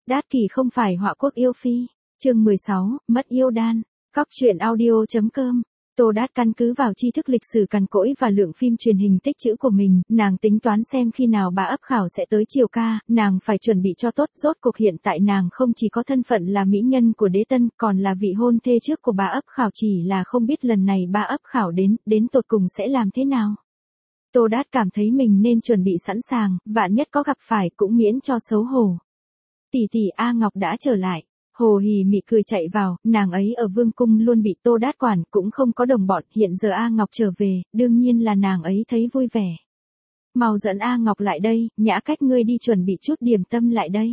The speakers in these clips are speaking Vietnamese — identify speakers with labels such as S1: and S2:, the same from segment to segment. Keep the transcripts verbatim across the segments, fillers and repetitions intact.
S1: Đát Kỷ không phải họa quốc yêu phi. Chương mười sáu, mất yêu đan. Cóc truyện audio chấm com. Tô Đát căn cứ vào tri thức lịch sử cằn cỗi và lượng phim truyền hình tích trữ của mình, nàng tính toán xem khi nào bá ấp khảo sẽ tới Triều ca, nàng phải chuẩn bị cho tốt. Rốt cuộc hiện tại nàng không chỉ có thân phận là mỹ nhân của đế tân, còn là vị hôn thê trước của bá ấp khảo, chỉ là không biết lần này bá ấp khảo đến, đến tột cùng sẽ làm thế nào. Tô Đát cảm thấy mình nên chuẩn bị sẵn sàng, vạn nhất có gặp phải cũng miễn cho xấu hổ. Tỷ tỷ A Ngọc đã trở lại. Hồ Hỉ Mị cười chạy vào, nàng ấy ở vương cung luôn bị Tô Đát quản, cũng không có đồng bọn, hiện giờ A Ngọc trở về, đương nhiên là nàng ấy thấy vui vẻ. Mau dẫn A Ngọc lại đây, Nhã Cách ngươi đi chuẩn bị chút điểm tâm lại đây.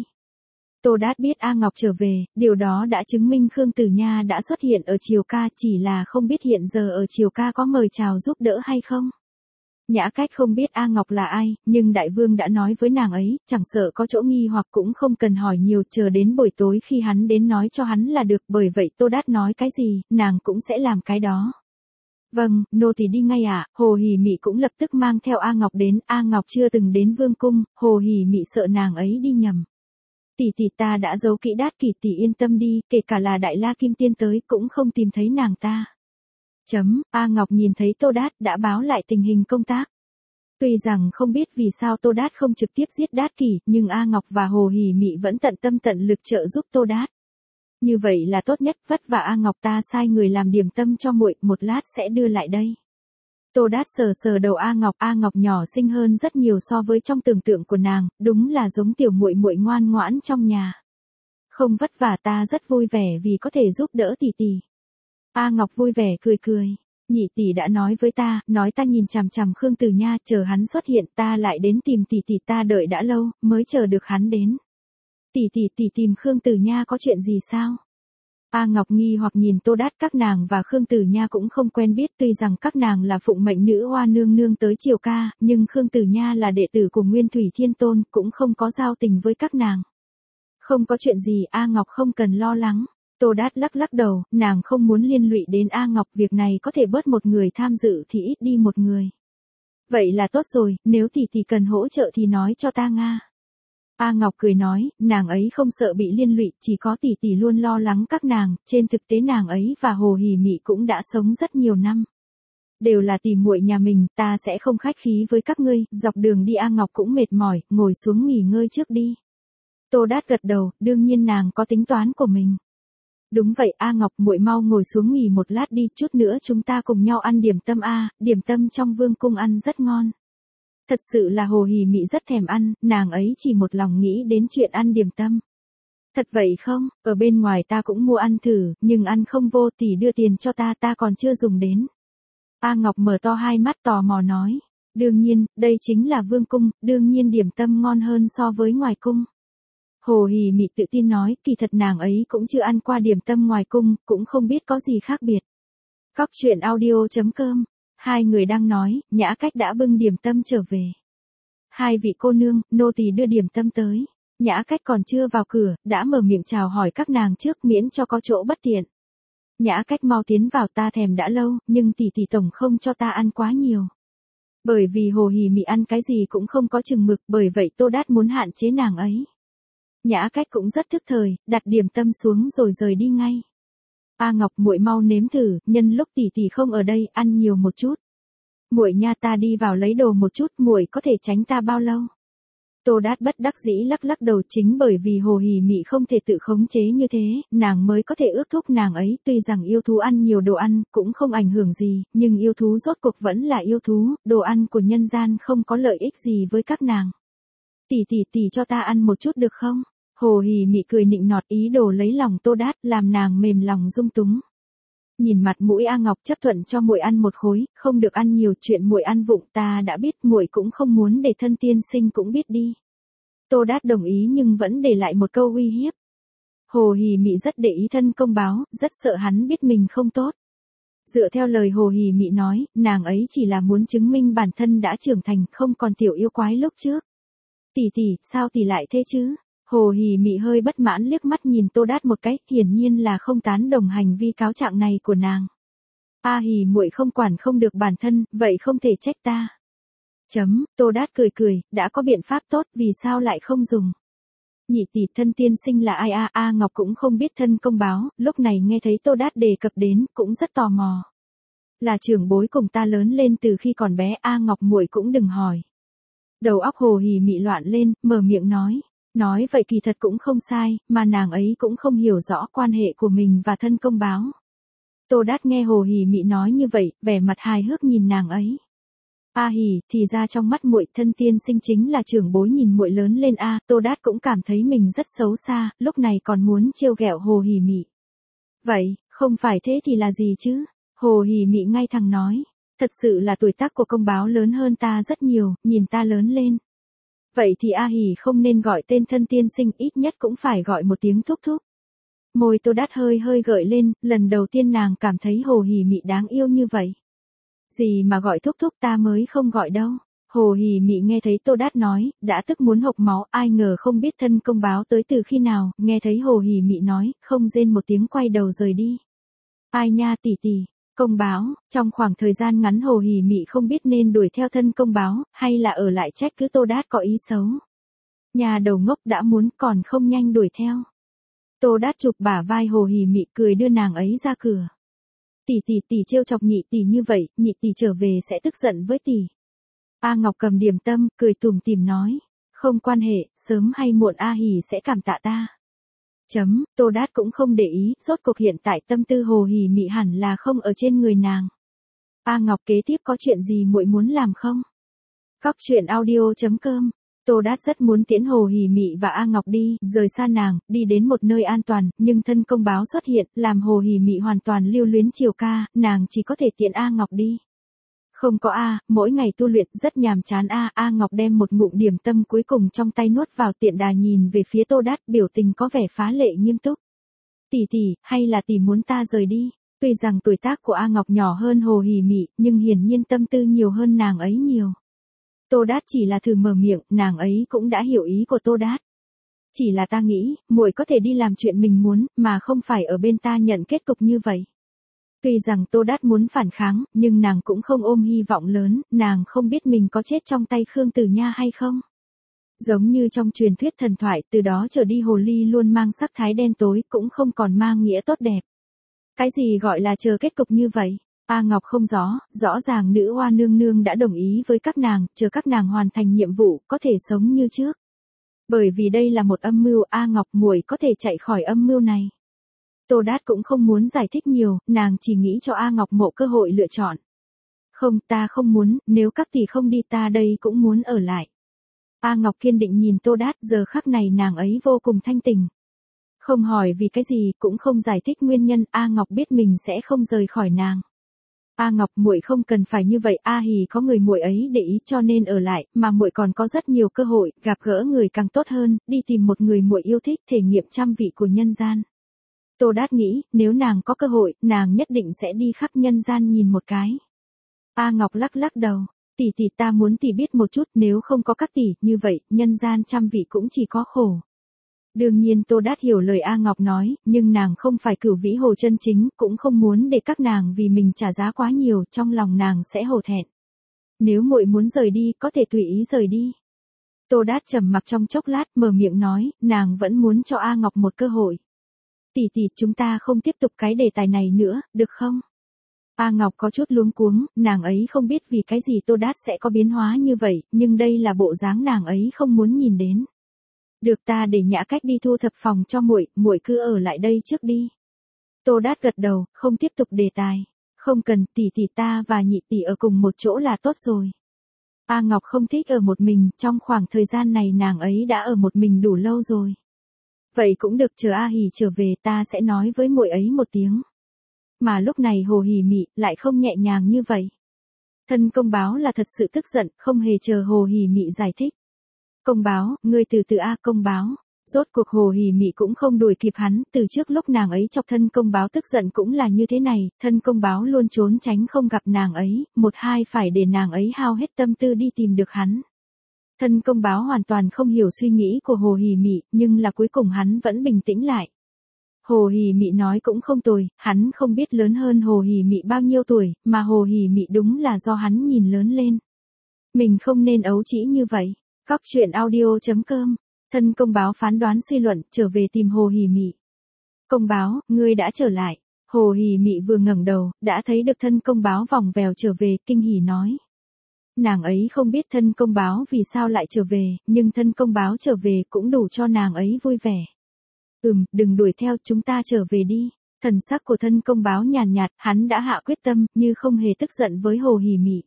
S1: Tô Đát biết A Ngọc trở về, điều đó đã chứng minh Khương Tử Nha đã xuất hiện ở Triều ca, chỉ là không biết hiện giờ ở Triều ca có mời chào giúp đỡ hay không. Nhã Cách không biết A Ngọc là ai, nhưng đại vương đã nói với nàng ấy, chẳng sợ có chỗ nghi hoặc cũng không cần hỏi nhiều, chờ đến buổi tối khi hắn đến nói cho hắn là được, bởi vậy Tô Đát nói cái gì, nàng cũng sẽ làm cái đó. Vâng, nô tỳ đi ngay ạ. À. Hồ Hỉ Mị cũng lập tức mang theo A Ngọc đến, A Ngọc chưa từng đến vương cung, Hồ Hỉ Mị sợ nàng ấy đi nhầm. Tỷ tỷ ta đã giấu kỹ Đát Kỷ, tỷ yên tâm đi, kể cả là Đại La Kim Tiên tới cũng không tìm thấy nàng ta. Chấm, A Ngọc nhìn thấy Tô Đát đã báo lại tình hình công tác. Tuy rằng không biết vì sao Tô Đát không trực tiếp giết Đát Kỷ, nhưng A Ngọc và Hồ Hỉ Mị vẫn tận tâm tận lực trợ giúp Tô Đát. Như vậy là tốt nhất, vất vả A Ngọc, ta sai người làm điểm tâm cho muội, một lát sẽ đưa lại đây. Tô Đát sờ sờ đầu A Ngọc, A Ngọc nhỏ xinh hơn rất nhiều so với trong tưởng tượng của nàng, đúng là giống tiểu muội muội ngoan ngoãn trong nhà. Không vất vả, ta rất vui vẻ vì có thể giúp đỡ tỷ tỷ. A Ngọc vui vẻ cười cười, nhị tỷ đã nói với ta, nói ta nhìn chằm chằm Khương Tử Nha, chờ hắn xuất hiện ta lại đến tìm tỷ tỷ, ta đợi đã lâu, mới chờ được hắn đến. Tỷ tỷ tỷ tìm Khương Tử Nha có chuyện gì sao? A Ngọc nghi hoặc nhìn Tô Đát, các nàng và Khương Tử Nha cũng không quen biết, tuy rằng các nàng là phụng mệnh nữ hoa nương nương tới Triều ca, nhưng Khương Tử Nha là đệ tử của Nguyên Thủy Thiên Tôn, cũng không có giao tình với các nàng. Không có chuyện gì, A Ngọc không cần lo lắng. Tô Đát lắc lắc đầu, nàng không muốn liên lụy đến A Ngọc, việc này có thể bớt một người tham dự thì ít đi một người. Vậy là tốt rồi, nếu tỷ tỷ cần hỗ trợ thì nói cho ta nga. A Ngọc cười nói, nàng ấy không sợ bị liên lụy, chỉ có tỷ tỷ luôn lo lắng các nàng, trên thực tế nàng ấy và Hồ Hỉ Mị cũng đã sống rất nhiều năm. Đều là tỷ muội nhà mình, ta sẽ không khách khí với các ngươi, dọc đường đi A Ngọc cũng mệt mỏi, ngồi xuống nghỉ ngơi trước đi. Tô Đát gật đầu, đương nhiên nàng có tính toán của mình. Đúng vậy A Ngọc, muội mau ngồi xuống nghỉ một lát đi, chút nữa chúng ta cùng nhau ăn điểm tâm a, điểm tâm trong vương cung ăn rất ngon. Thật sự là Hồ Hỉ Mị rất thèm ăn, nàng ấy chỉ một lòng nghĩ đến chuyện ăn điểm tâm. Thật vậy không, ở bên ngoài ta cũng mua ăn thử, nhưng ăn không vô, tỷ đưa tiền cho ta, ta còn chưa dùng đến. A Ngọc mở to hai mắt tò mò nói, đương nhiên, đây chính là vương cung, đương nhiên điểm tâm ngon hơn so với ngoài cung. Hồ Hỉ Mị tự tin nói, kỳ thật nàng ấy cũng chưa ăn qua điểm tâm ngoài cung, cũng không biết có gì khác biệt. Cóc truyện audio chấm com. Hai người đang nói, Nhã Cách đã bưng điểm tâm trở về. Hai vị cô nương, nô tỳ đưa điểm tâm tới. Nhã Cách còn chưa vào cửa, đã mở miệng chào hỏi các nàng trước, miễn cho có chỗ bất tiện. Nhã Cách mau tiến vào, ta thèm đã lâu, nhưng tỷ tỷ tổng không cho ta ăn quá nhiều. Bởi vì Hồ Hỉ Mị ăn cái gì cũng không có chừng mực, bởi vậy Tô Đát muốn hạn chế nàng ấy. Nhã Cách cũng rất thức thời, đặt điểm tâm xuống rồi rời đi ngay. A Ngọc, muội mau nếm thử, nhân lúc tỷ tỷ không ở đây, ăn nhiều một chút. Muội nha, ta đi vào lấy đồ một chút, muội có thể tránh ta bao lâu? Tô Đát bất đắc dĩ lắc lắc đầu, chính bởi vì Hồ Hỉ Mị không thể tự khống chế như thế, nàng mới có thể ước thúc nàng ấy, tuy rằng yêu thú ăn nhiều đồ ăn cũng không ảnh hưởng gì, nhưng yêu thú rốt cuộc vẫn là yêu thú, đồ ăn của nhân gian không có lợi ích gì với các nàng. Tỷ tỷ tỷ cho ta ăn một chút được không? Hồ Hỉ Mị cười nịnh nọt, ý đồ lấy lòng Tô Đát, làm nàng mềm lòng dung túng. Nhìn mặt mũi A Ngọc, chấp thuận cho muội ăn một khối, không được ăn nhiều, chuyện muội ăn vụng ta đã biết, muội cũng không muốn để thân tiên sinh cũng biết đi. Tô Đát đồng ý nhưng vẫn để lại một câu uy hiếp. Hồ Hỉ Mị rất để ý thân công báo, rất sợ hắn biết mình không tốt. Dựa theo lời Hồ Hỉ Mị nói, nàng ấy chỉ là muốn chứng minh bản thân đã trưởng thành, không còn tiểu yêu quái lúc trước. Tỷ tỷ, sao tỷ lại thế chứ? Hồ Hỉ Mị hơi bất mãn liếc mắt nhìn Tô Đát một cái, hiển nhiên là không tán đồng hành vi cáo trạng này của nàng. A Hỉ muội không quản không được bản thân, vậy không thể trách ta. Chấm, Tô Đát cười cười, đã có biện pháp tốt, vì sao lại không dùng? Nhị tỷ, thân tiên sinh là ai a? A Ngọc cũng không biết thân công báo, lúc này nghe thấy Tô Đát đề cập đến, cũng rất tò mò. Là trưởng bối cùng ta lớn lên từ khi còn bé, A Ngọc muội cũng đừng hỏi. Đầu óc Hồ Hỉ Mị loạn lên, mở miệng nói. Nói vậy kỳ thật cũng không sai, mà nàng ấy cũng không hiểu rõ quan hệ của mình và thân công báo. Tô Đát nghe Hồ Hỉ Mị nói như vậy, vẻ mặt hài hước nhìn nàng ấy. A Hỉ, thì ra trong mắt muội thân tiên sinh chính là trưởng bối nhìn muội lớn lên a. Tô Đát cũng cảm thấy mình rất xấu xa, lúc này còn muốn trêu ghẹo Hồ Hỉ Mị. Vậy, không phải thế thì là gì chứ? Hồ Hỉ Mị ngay thẳng nói, thật sự là tuổi tác của công báo lớn hơn ta rất nhiều, nhìn ta lớn lên. Vậy thì A Hỉ không nên gọi tên thân tiên sinh, ít nhất cũng phải gọi một tiếng thúc thúc. Môi Tô Đát hơi hơi gợi lên, lần đầu tiên nàng cảm thấy Hồ Hỉ Mị đáng yêu như vậy. Gì mà gọi thúc thúc, ta mới không gọi đâu. Hồ Hỉ Mị nghe thấy Tô Đát nói, đã tức muốn hộc máu, ai ngờ không biết thân công báo tới từ khi nào, nghe thấy Hồ Hỉ Mị nói, không rên một tiếng quay đầu rời đi. Ai nha tỷ tỷ, công báo, trong khoảng thời gian ngắn Hồ Hỉ Mị không biết nên đuổi theo thân công báo, hay là ở lại trách cứ Tô Đát có ý xấu. Nhà đầu ngốc đã muốn còn không nhanh đuổi theo. Tô Đát chụp bả vai Hồ Hỉ Mị cười đưa nàng ấy ra cửa. Tỷ tỷ tỷ trêu chọc nhị tỷ như vậy, nhị tỷ trở về sẽ tức giận với tỷ. A Ngọc cầm điểm tâm, cười tủm tỉm nói, không quan hệ, sớm hay muộn A Hỉ sẽ cảm tạ ta. Chấm, Tô Đát cũng không để ý, rốt cuộc hiện tại tâm tư Hồ Hỉ Mị hẳn là không ở trên người nàng. A Ngọc, kế tiếp có chuyện gì muội muốn làm không? Cóc truyện audio chấm com. Tô Đát rất muốn tiễn Hồ Hỉ Mị và A Ngọc đi, rời xa nàng, đi đến một nơi an toàn, nhưng thân công báo xuất hiện, làm Hồ Hỉ Mị hoàn toàn lưu luyến chiều ca, nàng chỉ có thể tiễn A Ngọc đi. Không có A, mỗi ngày tu luyện rất nhàm chán A, A Ngọc đem một ngụm điểm tâm cuối cùng trong tay nuốt vào, tiện đà nhìn về phía Tô Đát, biểu tình có vẻ phá lệ nghiêm túc. Tỷ tỷ, hay là tỷ muốn ta rời đi? Tuy rằng tuổi tác của A Ngọc nhỏ hơn Hồ Hỉ Mị, nhưng hiển nhiên tâm tư nhiều hơn nàng ấy nhiều. Tô Đát chỉ là thử mở miệng, nàng ấy cũng đã hiểu ý của Tô Đát. Chỉ là ta nghĩ, muội có thể đi làm chuyện mình muốn, mà không phải ở bên ta nhận kết cục như vậy. Tuy rằng Tô Đát muốn phản kháng, nhưng nàng cũng không ôm hy vọng lớn, nàng không biết mình có chết trong tay Khương Tử Nha hay không. Giống như trong truyền thuyết thần thoại, từ đó trở đi hồ ly luôn mang sắc thái đen tối, cũng không còn mang nghĩa tốt đẹp. Cái gì gọi là chờ kết cục như vậy? A Ngọc không rõ, rõ ràng nữ oa nương nương đã đồng ý với các nàng, chờ các nàng hoàn thành nhiệm vụ, có thể sống như trước. Bởi vì đây là một âm mưu, A Ngọc muội có thể chạy khỏi âm mưu này. Tô Đát cũng không muốn giải thích nhiều, nàng chỉ nghĩ cho A Ngọc một cơ hội lựa chọn. Không, ta không muốn, nếu các tỷ không đi ta đây cũng muốn ở lại. A Ngọc kiên định nhìn Tô Đát, giờ khắc này nàng ấy vô cùng thanh tình. Không hỏi vì cái gì, cũng không giải thích nguyên nhân, A Ngọc biết mình sẽ không rời khỏi nàng. A Ngọc, muội không cần phải như vậy, A Hỉ có người muội ấy để ý cho nên ở lại, mà muội còn có rất nhiều cơ hội, gặp gỡ người càng tốt hơn, đi tìm một người muội yêu thích, thể nghiệm trăm vị của nhân gian. Tô Đát nghĩ, nếu nàng có cơ hội, nàng nhất định sẽ đi khắp nhân gian nhìn một cái. A Ngọc lắc lắc đầu, tỷ tỷ ta muốn tỷ biết một chút, nếu không có các tỷ, như vậy, nhân gian trăm vị cũng chỉ có khổ. Đương nhiên Tô Đát hiểu lời A Ngọc nói, nhưng nàng không phải Cửu Vĩ Hồ chân chính, cũng không muốn để các nàng vì mình trả giá quá nhiều, trong lòng nàng sẽ hổ thẹn. Nếu muội muốn rời đi, có thể tùy ý rời đi. Tô Đát trầm mặc trong chốc lát, mở miệng nói, nàng vẫn muốn cho A Ngọc một cơ hội. Tỷ tỷ, chúng ta không tiếp tục cái đề tài này nữa, được không? A Ngọc có chút luống cuống, nàng ấy không biết vì cái gì Tô Đát sẽ có biến hóa như vậy, nhưng đây là bộ dáng nàng ấy không muốn nhìn đến. Được, ta để Nhã Cách đi thu thập phòng cho muội, muội cứ ở lại đây trước đi. Tô Đát gật đầu, không tiếp tục đề tài. Không cần, tỷ tỷ ta và nhị tỷ ở cùng một chỗ là tốt rồi. A Ngọc không thích ở một mình, trong khoảng thời gian này nàng ấy đã ở một mình đủ lâu rồi. Vậy cũng được, chờ A Hỉ trở về ta sẽ nói với muội ấy một tiếng. Mà lúc này Hồ Hỉ Mị lại không nhẹ nhàng như vậy. Thân công báo là thật sự tức giận, không hề chờ Hồ Hỉ Mị giải thích. Công báo, ngươi từ từ A công báo. Rốt cuộc Hồ Hỉ Mị cũng không đuổi kịp hắn, từ trước lúc nàng ấy chọc thân công báo tức giận cũng là như thế này, thân công báo luôn trốn tránh không gặp nàng ấy, một hai phải để nàng ấy hao hết tâm tư đi tìm được hắn. Thân công báo hoàn toàn không hiểu suy nghĩ của Hồ Hỉ Mị, nhưng là cuối cùng hắn vẫn bình tĩnh lại. Hồ Hỉ Mị nói cũng không tồi, hắn không biết lớn hơn Hồ Hỉ Mị bao nhiêu tuổi, mà Hồ Hỉ Mị đúng là do hắn nhìn lớn lên. Mình không nên ấu trĩ như vậy. Cóc truyện audio chấm com Thân công báo phán đoán suy luận, trở về tìm Hồ Hỉ Mị. Công báo, ngươi đã trở lại. Hồ Hỉ Mị vừa ngẩng đầu, đã thấy được thân công báo vòng vèo trở về, kinh hỉ nói. Nàng ấy không biết thân công báo vì sao lại trở về, nhưng thân công báo trở về cũng đủ cho nàng ấy vui vẻ. Ừm, đừng đuổi theo, chúng ta trở về đi. Thần sắc của thân công báo nhàn nhạt, hắn đã hạ quyết tâm, như không hề tức giận với Hồ Hỉ Mị.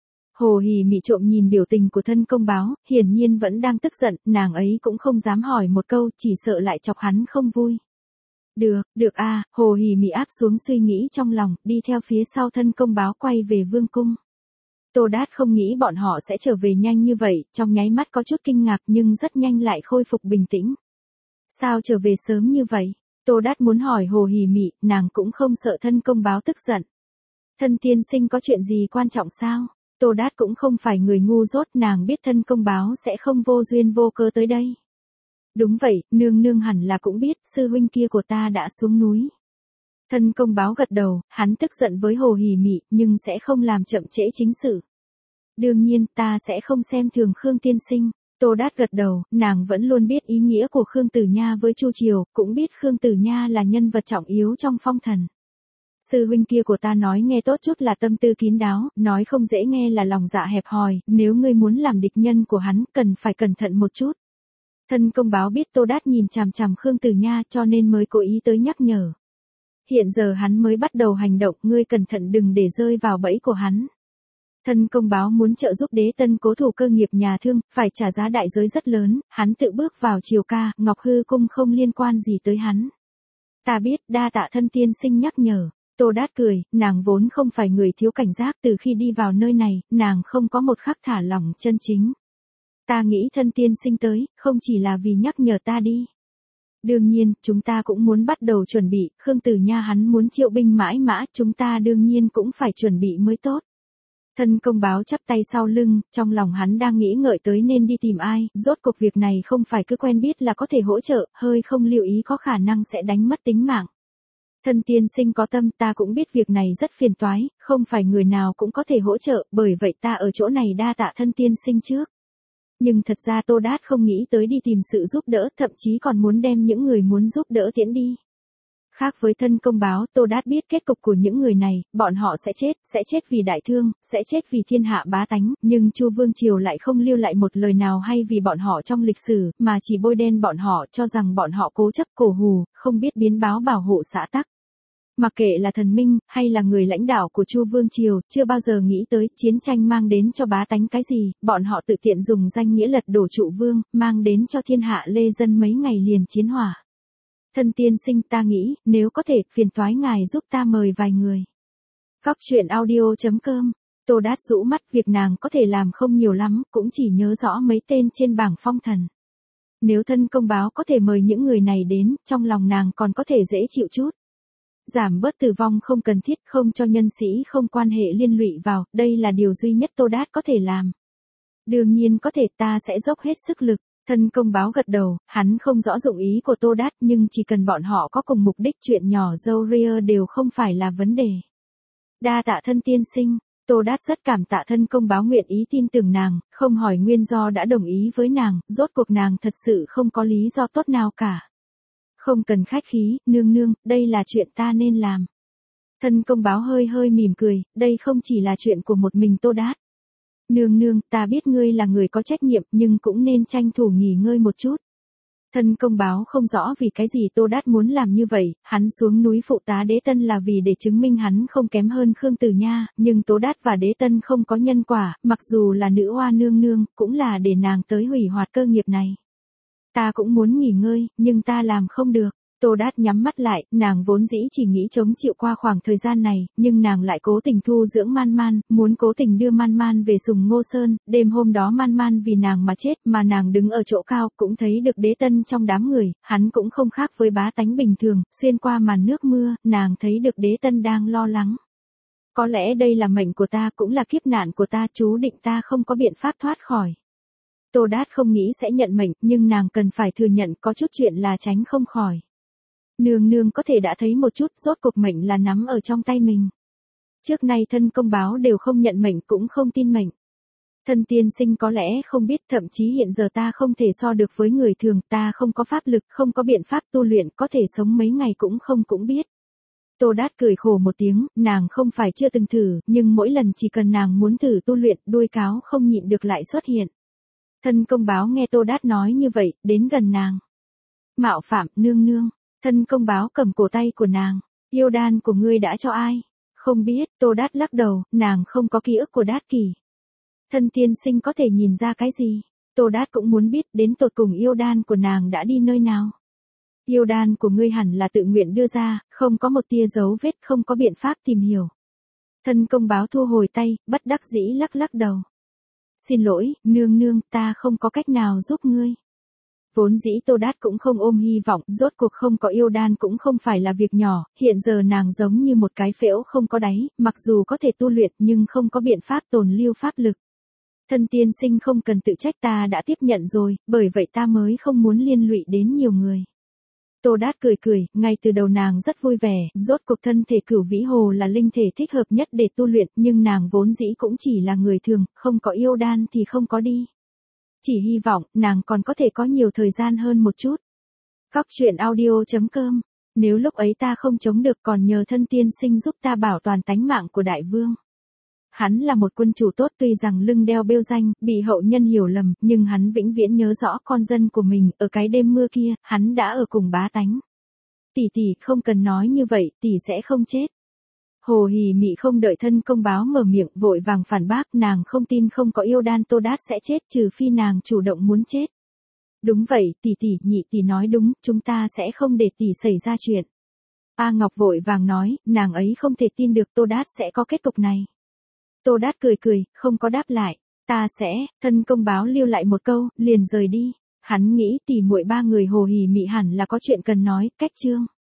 S1: Hồ Hỉ Mị trộm nhìn biểu tình của thân công báo, hiển nhiên vẫn đang tức giận, nàng ấy cũng không dám hỏi một câu, chỉ sợ lại chọc hắn không vui. Được, được a, à, Hồ Hỉ Mị áp xuống suy nghĩ trong lòng, đi theo phía sau thân công báo quay về vương cung. Tô Đát không nghĩ bọn họ sẽ trở về nhanh như vậy, trong nháy mắt có chút kinh ngạc nhưng rất nhanh lại khôi phục bình tĩnh. Sao trở về sớm như vậy? Tô Đát muốn hỏi Hồ Hỉ Mị, nàng cũng không sợ thân công báo tức giận. Thân tiên sinh có chuyện gì quan trọng sao? Tô Đát cũng không phải người ngu dốt, nàng biết thân công báo sẽ không vô duyên vô cớ tới đây. Đúng vậy, nương nương hẳn là cũng biết, sư huynh kia của ta đã xuống núi. Thân công báo gật đầu, hắn tức giận với Hồ Hỉ Mị, nhưng sẽ không làm chậm trễ chính sự. Đương nhiên, ta sẽ không xem thường Khương tiên sinh. Tô Đát gật đầu, nàng vẫn luôn biết ý nghĩa của Khương Tử Nha với Chu Triều, cũng biết Khương Tử Nha là nhân vật trọng yếu trong phong thần. Sư huynh kia của ta nói nghe tốt chút là tâm tư kín đáo, nói không dễ nghe là lòng dạ hẹp hòi, nếu ngươi muốn làm địch nhân của hắn, cần phải cẩn thận một chút. Thân công báo biết Tô Đát nhìn chằm chằm Khương Tử Nha cho nên mới cố ý tới nhắc nhở. Hiện giờ hắn mới bắt đầu hành động, ngươi cẩn thận đừng để rơi vào bẫy của hắn. Thân công báo muốn trợ giúp Đế Tân cố thủ cơ nghiệp nhà Thương, phải trả giá đại giới rất lớn, hắn tự bước vào Triều ca, Ngọc Hư Cung không liên quan gì tới hắn. Ta biết, đa tạ thân tiên sinh nhắc nhở. Tô Đát cười, nàng vốn không phải người thiếu cảnh giác, từ khi đi vào nơi này, nàng không có một khắc thả lỏng chân chính. Ta nghĩ thân tiên sinh tới, không chỉ là vì nhắc nhở ta đi. Đương nhiên, chúng ta cũng muốn bắt đầu chuẩn bị, Khương Tử Nha hắn muốn triệu binh mãi mã, chúng ta đương nhiên cũng phải chuẩn bị mới tốt. Thân công báo chắp tay sau lưng, trong lòng hắn đang nghĩ ngợi tới nên đi tìm ai, rốt cuộc việc này không phải cứ quen biết là có thể hỗ trợ, hơi không lưu ý có khả năng sẽ đánh mất tính mạng. Thân tiên sinh có tâm, ta cũng biết việc này rất phiền toái, không phải người nào cũng có thể hỗ trợ, bởi vậy ta ở chỗ này đa tạ thân tiên sinh trước. Nhưng thật ra Tô Đát không nghĩ tới đi tìm sự giúp đỡ, thậm chí còn muốn đem những người muốn giúp đỡ tiễn đi. Khác với thân công báo, Tô Đát biết kết cục của những người này, bọn họ sẽ chết, sẽ chết vì đại thương, sẽ chết vì thiên hạ bá tánh, nhưng Chu Vương Triều lại không lưu lại một lời nào hay vì bọn họ trong lịch sử, mà chỉ bôi đen bọn họ, cho rằng bọn họ cố chấp cổ hù, không biết biến báo bảo hộ xã tắc. Mặc kệ là thần minh, hay là người lãnh đạo của Chu Vương Triều, chưa bao giờ nghĩ tới chiến tranh mang đến cho bá tánh cái gì, bọn họ tự tiện dùng danh nghĩa lật đổ trụ vương, mang đến cho thiên hạ lê dân mấy ngày liền chiến hỏa. Thân tiên sinh ta nghĩ, nếu có thể, phiền toái ngài giúp ta mời vài người. Góc truyện audio chấm com. Tô Đát rũ mắt, việc nàng có thể làm không nhiều lắm, cũng chỉ nhớ rõ mấy tên trên bảng phong thần. Nếu thân công báo có thể mời những người này đến, trong lòng nàng còn có thể dễ chịu chút. Giảm bớt tử vong không cần thiết, không cho nhân sĩ không quan hệ liên lụy vào, đây là điều duy nhất Tô Đát có thể làm. Đương nhiên có thể, ta sẽ dốc hết sức lực. Thân công báo gật đầu, hắn không rõ dụng ý của Tô Đát nhưng chỉ cần bọn họ có cùng mục đích chuyện nhỏ dâu ria đều không phải là vấn đề. Đa tạ thân tiên sinh, Tô Đát rất cảm tạ thân công báo nguyện ý tin tưởng nàng, không hỏi nguyên do đã đồng ý với nàng, rốt cuộc nàng thật sự không có lý do tốt nào cả. Không cần khách khí, nương nương, đây là chuyện ta nên làm. Thân công báo hơi hơi mỉm cười, đây không chỉ là chuyện của một mình Tô Đát. Nương nương, ta biết ngươi là người có trách nhiệm nhưng cũng nên tranh thủ nghỉ ngơi một chút. Thân công báo không rõ vì cái gì Tô Đát muốn làm như vậy, hắn xuống núi phụ tá Đế Tân là vì để chứng minh hắn không kém hơn Khương Tử Nha, nhưng Tô Đát và Đế Tân không có nhân quả, mặc dù là nữ oa nương nương, cũng là để nàng tới hủy hoạt cơ nghiệp này. Ta cũng muốn nghỉ ngơi, nhưng ta làm không được. Tô Đát nhắm mắt lại, nàng vốn dĩ chỉ nghĩ chống chịu qua khoảng thời gian này, nhưng nàng lại cố tình thu dưỡng Man Man, muốn cố tình đưa Man Man về Sùng Ngô Sơn, đêm hôm đó Man Man vì nàng mà chết, mà nàng đứng ở chỗ cao, cũng thấy được Đế Tân trong đám người, hắn cũng không khác với bá tánh bình thường, xuyên qua màn nước mưa, nàng thấy được Đế Tân đang lo lắng. Có lẽ đây là mệnh của ta, cũng là kiếp nạn của ta, chú định ta không có biện pháp thoát khỏi. Tô Đát không nghĩ sẽ nhận mệnh, nhưng nàng cần phải thừa nhận có chút chuyện là tránh không khỏi. Nương nương có thể đã thấy một chút, rốt cuộc mệnh là nắm ở trong tay mình. Trước nay thân công báo đều không nhận mệnh cũng không tin mệnh. Thân tiên sinh có lẽ không biết, thậm chí hiện giờ ta không thể so được với người thường, ta không có pháp lực, không có biện pháp tu luyện, có thể sống mấy ngày cũng không cũng biết. Tô Đát cười khổ một tiếng, nàng không phải chưa từng thử, nhưng mỗi lần chỉ cần nàng muốn thử tu luyện, đuôi cáo không nhịn được lại xuất hiện. Thân công báo nghe Tô Đát nói như vậy, đến gần nàng. Mạo phạm, nương nương. Thân công báo cầm cổ tay của nàng. Yêu đan của ngươi đã cho ai? Không biết, Tô Đát lắc đầu, nàng không có ký ức của Đát Kỷ. Thân tiên sinh có thể nhìn ra cái gì? Tô Đát cũng muốn biết đến tột cùng yêu đan của nàng đã đi nơi nào. Yêu đan của ngươi hẳn là tự nguyện đưa ra, không có một tia dấu vết, không có biện pháp tìm hiểu. Thân công báo thu hồi tay, bất đắc dĩ lắc lắc đầu. Xin lỗi, nương nương, ta không có cách nào giúp ngươi. Vốn dĩ Tô Đát cũng không ôm hy vọng, rốt cuộc không có yêu đan cũng không phải là việc nhỏ, hiện giờ nàng giống như một cái phễu không có đáy, mặc dù có thể tu luyện nhưng không có biện pháp tồn lưu pháp lực. Thân tiên sinh không cần tự trách, ta đã tiếp nhận rồi, bởi vậy ta mới không muốn liên lụy đến nhiều người. Tô Đát cười cười, ngay từ đầu nàng rất vui vẻ, rốt cuộc thân thể Cửu Vĩ Hồ là linh thể thích hợp nhất để tu luyện, nhưng nàng vốn dĩ cũng chỉ là người thường, không có yêu đan thì không có đi. Chỉ hy vọng, nàng còn có thể có nhiều thời gian hơn một chút. Cóc truyện audio chấm com. Nếu lúc ấy ta không chống được còn nhờ thân tiên sinh giúp ta bảo toàn tánh mạng của đại vương. Hắn là một quân chủ tốt, tuy rằng lưng đeo bêu danh, bị hậu nhân hiểu lầm, nhưng hắn vĩnh viễn nhớ rõ con dân của mình, ở cái đêm mưa kia, hắn đã ở cùng bá tánh. Tỷ tỷ, không cần nói như vậy, tỷ sẽ không chết. Hồ Hỉ Mị không đợi thân công báo mở miệng, vội vàng phản bác, nàng không tin không có yêu đan Tô Đát sẽ chết, trừ phi nàng chủ động muốn chết. Đúng vậy, tỷ tỷ, nhị tỷ nói đúng, chúng ta sẽ không để tỷ xảy ra chuyện. A Ngọc vội vàng nói, nàng ấy không thể tin được Tô Đát sẽ có kết cục này. Tô Đát cười cười, không có đáp lại. Ta sẽ, thân công báo lưu lại một câu, liền rời đi. Hắn nghĩ tỷ muội ba người Hồ Hỉ Mị hẳn là có chuyện cần nói, cách chương.